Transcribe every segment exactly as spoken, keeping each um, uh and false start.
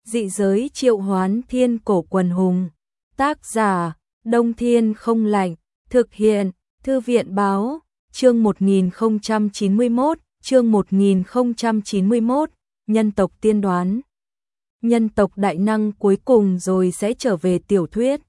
Dị giới triệu hoán thiên cổ quần hùng. Tác giả, Đông Thiên không lạnh. Thực hiện, Thư viện báo, chương một nghìn không trăm chín mươi mốt, chương một nghìn không trăm chín mươi mốt, nhân tộc tiên đoán. Nhân tộc đại năng cuối cùng rồi sẽ trở về tiểu thuyết.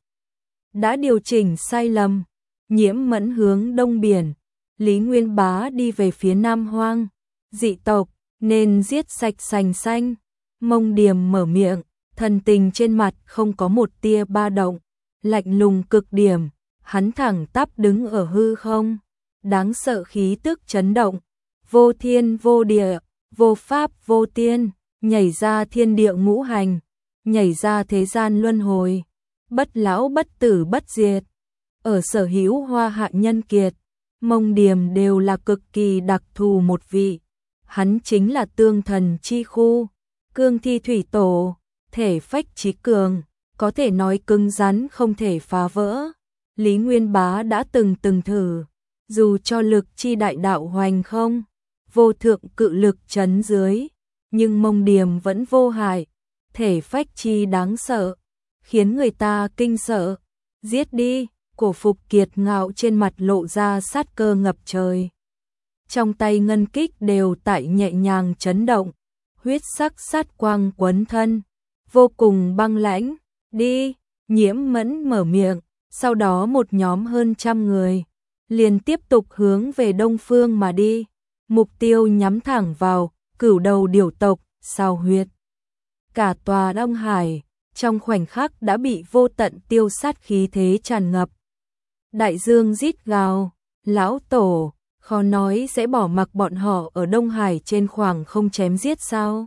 Đã điều chỉnh sai lầm, Nhiễm Mẫn hướng đông biển, Lý Nguyên Bá đi về phía nam hoang. Dị tộc, nên giết sạch sành xanh. Mông Điềm mở miệng, thần tình trên mặt không có một tia ba động, lạnh lùng cực điểm, hắn thẳng tắp đứng ở hư không. Đáng sợ khí tức chấn động, vô thiên vô địa, vô pháp vô tiên, nhảy ra thiên địa ngũ hành, nhảy ra thế gian luân hồi, bất lão bất tử bất diệt. Ở sở hữu hoa hạ nhân kiệt, Mông Điềm đều là cực kỳ đặc thù một vị. Hắn chính là tương thần chi khu, cương thi thủy tổ, thể phách trí cường, có thể nói cứng rắn không thể phá vỡ. Lý Nguyên Bá đã từng từng thử, dù cho lực chi đại đạo hoành không, vô thượng cự lực chấn dưới, nhưng Mông Điềm vẫn vô hại, thể phách chi đáng sợ, khiến người ta kinh sợ. Giết đi, Cổ Phục kiệt ngạo trên mặt lộ ra sát cơ ngập trời. Trong tay ngân kích đều tại nhẹ nhàng chấn động, huyết sắc sát quang quấn thân, vô cùng băng lãnh. Đi, Nhiễm Mẫn mở miệng, sau đó một nhóm hơn trăm người liền tiếp tục hướng về đông phương mà đi, mục tiêu nhắm thẳng vào cửu đầu điểu tộc Sao Huyệt. Cả tòa Đông Hải trong khoảnh khắc đã bị vô tận tiêu sát khí thế tràn ngập. Đại dương rít gào, lão tổ, khó nói sẽ bỏ mặc bọn họ ở Đông Hải trên khoảng không chém giết sao?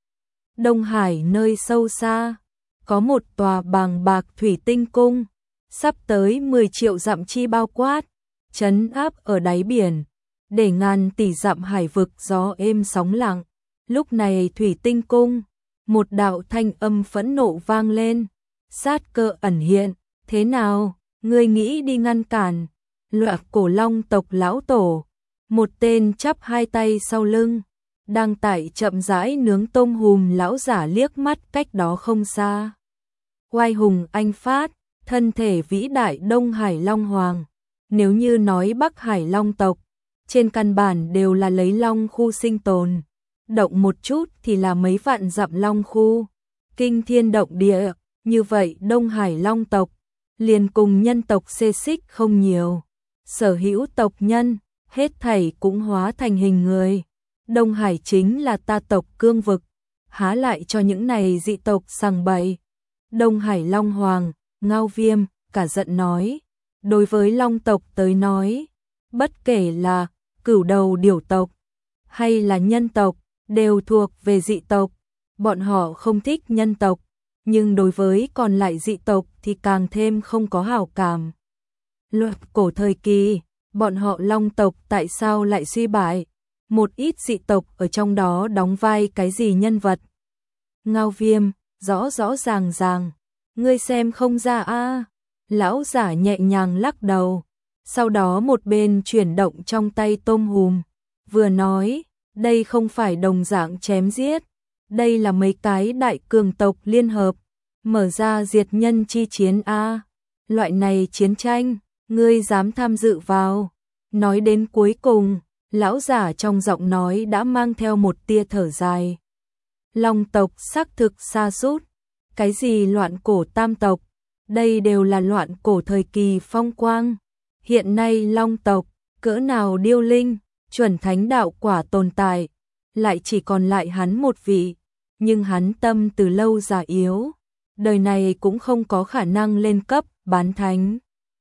Đông Hải nơi sâu xa, có một tòa bàng bạc thủy tinh cung, sắp tới mười triệu dặm chi bao quát, trấn áp ở đáy biển, để ngàn tỷ dặm hải vực gió êm sóng lặng. Lúc này thủy tinh cung, một đạo thanh âm phẫn nộ vang lên, sát cơ ẩn hiện, thế nào, ngươi nghĩ đi ngăn cản? Loạt cổ long tộc lão tổ, một tên chắp hai tay sau lưng, đang tại chậm rãi nướng tôm hùm lão giả liếc mắt cách đó không xa. Oai hùng anh phát, thân thể vĩ đại Đông Hải Long Hoàng. Nếu như nói Bắc Hải Long tộc, trên căn bản đều là lấy long khu sinh tồn, động một chút thì là mấy vạn dặm long khu, kinh thiên động địa, như vậy Đông Hải Long tộc liền cùng nhân tộc xê xích không nhiều. Sở hữu tộc nhân, hết thảy cũng hóa thành hình người. Đông Hải chính là ta tộc cương vực, há lại cho những này dị tộc sằng bậy. Đông Hải Long Hoàng, Ngao Viêm, cả giận nói, đối với Long tộc tới nói, bất kể là cửu đầu điểu tộc hay là nhân tộc, đều thuộc về dị tộc. Bọn họ không thích nhân tộc, nhưng đối với còn lại dị tộc thì càng thêm không có hảo cảm. Luật cổ thời kỳ, bọn họ Long tộc tại sao lại suy bại? Một ít dị tộc ở trong đó đóng vai cái gì nhân vật? Ngao Viêm, rõ rõ ràng ràng, ngươi xem không ra a? À? Lão giả nhẹ nhàng lắc đầu, sau đó một bên chuyển động trong tay tôm hùm, vừa nói, đây không phải đồng dạng chém giết, đây là mấy cái đại cường tộc liên hợp, mở ra diệt nhân chi chiến a. À? Loại này chiến tranh, ngươi dám tham dự vào? Nói đến cuối cùng, lão giả trong giọng nói đã mang theo một tia thở dài. Long tộc xác thực sa sút, cái gì loạn cổ tam tộc, đây đều là loạn cổ thời kỳ phong quang. Hiện nay Long tộc, cỡ nào điêu linh, chuẩn thánh đạo quả tồn tại, lại chỉ còn lại hắn một vị, nhưng hắn tâm từ lâu già yếu, đời này cũng không có khả năng lên cấp bán thánh.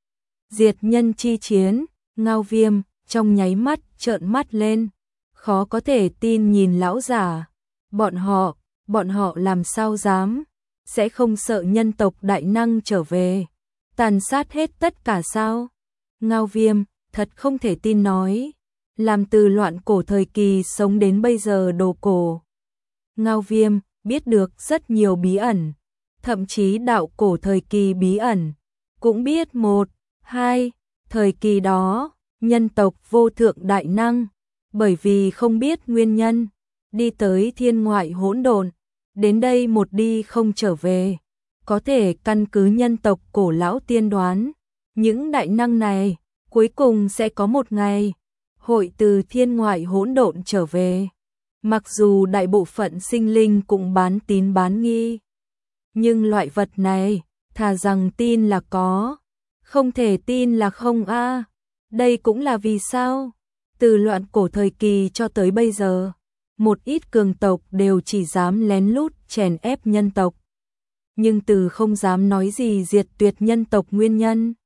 Diệt nhân chi chiến, Ngao Viêm trong nháy mắt trợn mắt lên, khó có thể tin nhìn lão giả. Bọn họ, bọn họ làm sao dám, sẽ không sợ nhân tộc đại năng trở về, tàn sát hết tất cả sao? Ngao Viêm thật không thể tin nói, làm từ loạn cổ thời kỳ sống đến bây giờ đồ cổ. Ngao Viêm biết được rất nhiều bí ẩn, thậm chí đạo cổ thời kỳ bí ẩn, cũng biết một, hai, thời kỳ đó, nhân tộc vô thượng đại năng, bởi vì không biết nguyên nhân, đi tới thiên ngoại hỗn độn, đến đây một đi không trở về. Có thể căn cứ nhân tộc cổ lão tiên đoán, những đại năng này cuối cùng sẽ có một ngày hội từ thiên ngoại hỗn độn trở về. Mặc dù đại bộ phận sinh linh cũng bán tín bán nghi, nhưng loại vật này, thà rằng tin là có, không thể tin là không a. Đây cũng là vì sao, từ loạn cổ thời kỳ cho tới bây giờ, một ít cường tộc đều chỉ dám lén lút chèn ép nhân tộc, nhưng từ không dám nói gì diệt tuyệt nhân tộc nguyên nhân.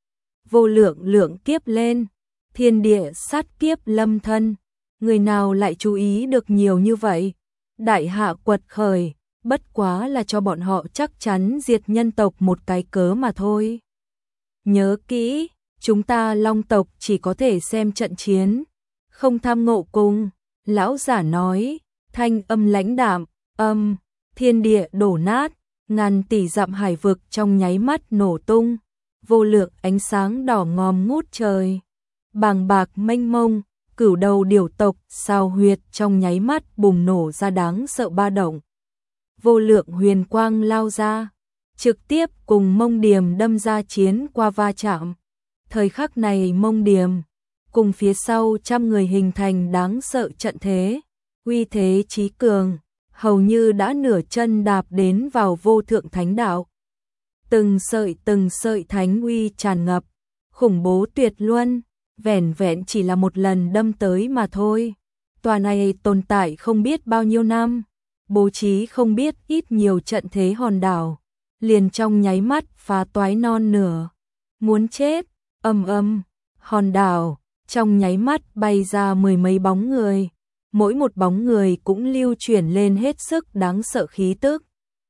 Vô lượng lượng kiếp lên, thiên địa sát kiếp lâm thân, người nào lại chú ý được nhiều như vậy? Đại hạ quật khởi, bất quá là cho bọn họ chắc chắn diệt nhân tộc một cái cớ mà thôi. Nhớ kỹ, chúng ta Long tộc chỉ có thể xem trận chiến, không tham ngộ cùng. Lão giả nói, thanh âm lãnh đạm, âm, thiên địa đổ nát, ngàn tỷ dặm hải vực trong nháy mắt nổ tung, vô lượng ánh sáng đỏ ngòm ngút trời. Bàng bạc mênh mông, cửu đầu điểu tộc sao huyệt trong nháy mắt bùng nổ ra đáng sợ ba động. Vô lượng huyền quang lao ra, trực tiếp cùng Mông Điềm đâm ra chiến qua va chạm. Thời khắc này Mông Điềm cùng phía sau trăm người hình thành đáng sợ trận thế, uy thế chí cường, hầu như đã nửa chân đạp đến vào vô thượng thánh đạo. Từng sợi từng sợi thánh uy tràn ngập, khủng bố tuyệt luân, vẻn vẹn chỉ là một lần đâm tới mà thôi. Tòa này tồn tại không biết bao nhiêu năm, bố trí không biết ít nhiều trận thế hòn đảo, liền trong nháy mắt phá toái non nửa. Muốn chết, ầm ầm, hòn đảo trong nháy mắt bay ra mười mấy bóng người, mỗi một bóng người cũng lưu chuyển lên hết sức đáng sợ khí tức.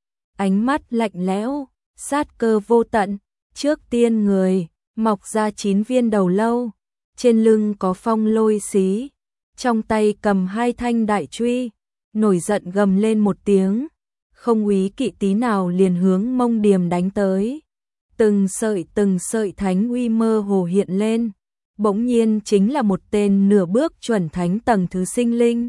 Ánh mắt lạnh lẽo, sát cơ vô tận, trước tiên người mọc ra chín viên đầu lâu, trên lưng có phong lôi xí, trong tay cầm hai thanh đại truy, nổi giận gầm lên một tiếng, không úy kỵ tí nào liền hướng Mông Điềm đánh tới. Từng sợi từng sợi thánh uy mơ hồ hiện lên, bỗng nhiên chính là một tên nửa bước chuẩn thánh tầng thứ sinh linh.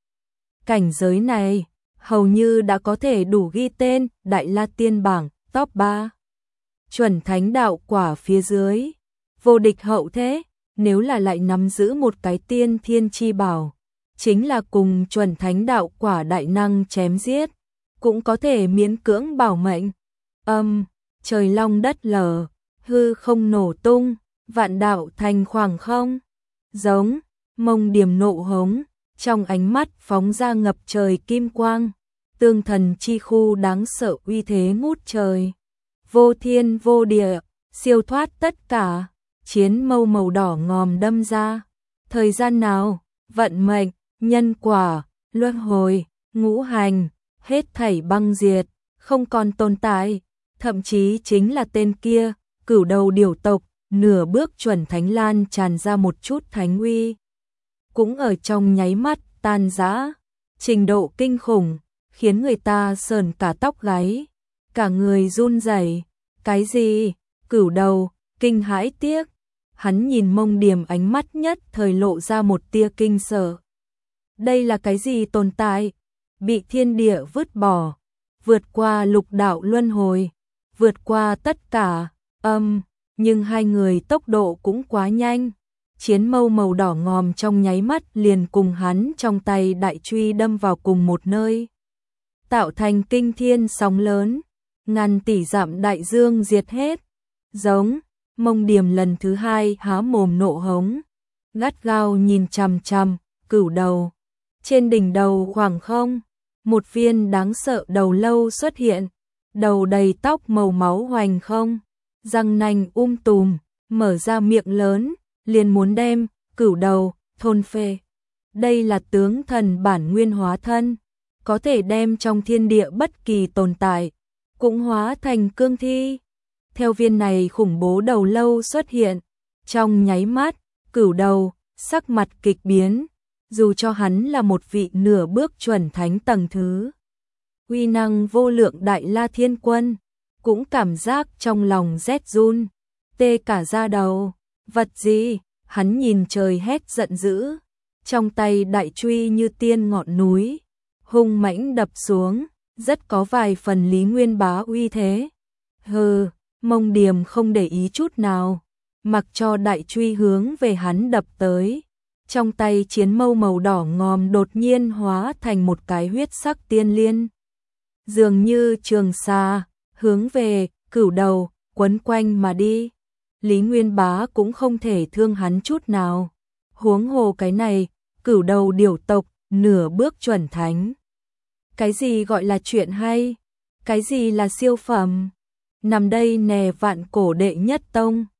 Cảnh giới này, hầu như đã có thể đủ ghi tên Đại La Tiên bảng top ba. Chuẩn thánh đạo quả phía dưới, vô địch hậu thế, nếu là lại nắm giữ một cái tiên thiên chi bảo, chính là cùng chuẩn thánh đạo quả đại năng chém giết, cũng có thể miễn cưỡng bảo mệnh. Âm, trời long đất lở, hư không nổ tung, vạn đạo thành khoảng không. Giống, Mông Điềm nộ hống, trong ánh mắt phóng ra ngập trời kim quang, tương thần chi khu đáng sợ uy thế ngút trời. Vô thiên vô địa, siêu thoát tất cả, chiến mâu màu đỏ ngòm đâm ra. Thời gian nào, vận mệnh, nhân quả, luân hồi, ngũ hành, hết thảy băng diệt, không còn tồn tại, thậm chí chính là tên kia, cửu đầu điểu tộc, nửa bước chuẩn thánh lan tràn ra một chút thánh uy, cũng ở trong nháy mắt tan rã, trình độ kinh khủng, khiến người ta sờn cả tóc gáy, cả người run rẩy. Cái gì? Cửu đầu, kinh hãi tiếc. Hắn nhìn Mông Điềm ánh mắt nhất thời lộ ra một tia kinh sợ. Đây là cái gì tồn tại? Bị thiên địa vứt bỏ, vượt qua lục đạo luân hồi, vượt qua tất cả, âm, nhưng hai người tốc độ cũng quá nhanh. Chiến mâu màu đỏ ngòm trong nháy mắt liền cùng hắn trong tay đại truy đâm vào cùng một nơi, tạo thành kinh thiên sóng lớn, ngàn tỷ dặm đại dương diệt hết. Giống, Mông Điềm lần thứ hai há mồm nộ hống, gắt gao nhìn chằm chằm cửu đầu. Trên đỉnh đầu khoảng không, một viên đáng sợ đầu lâu xuất hiện, đầu đầy tóc màu máu hoành không, răng nanh um tùm, mở ra miệng lớn, liền muốn đem cửu đầu thôn phệ. Đây là tướng thần bản nguyên hóa thân, có thể đem trong thiên địa bất kỳ tồn tại cũng hóa thành cương thi. Theo viên này khủng bố đầu lâu xuất hiện, trong nháy mắt, cửu đầu sắc mặt kịch biến, dù cho hắn là một vị nửa bước chuẩn thánh tầng thứ, uy năng vô lượng Đại La Thiên Quân, cũng cảm giác trong lòng rét run, tê cả da đầu. Vật gì? Hắn nhìn trời hét giận dữ, trong tay đại truy như tiên ngọn núi, hung mãnh đập xuống, rất có vài phần Lý Nguyên Bá uy thế. Hừ, Mông Điềm không để ý chút nào, mặc cho đại truy hướng về hắn đập tới. Trong tay chiến mâu màu đỏ ngòm đột nhiên hóa thành một cái huyết sắc tiên liên. Dường như trường xa, hướng về Cửu Đầu, quấn quanh mà đi. Lý Nguyên Bá cũng không thể thương hắn chút nào. Huống hồ cái này, Cửu Đầu điểu tộc, nửa bước chuẩn thánh. Cái gì gọi là chuyện hay? Cái gì là siêu phẩm? Nằm đây nè vạn cổ đệ nhất tông.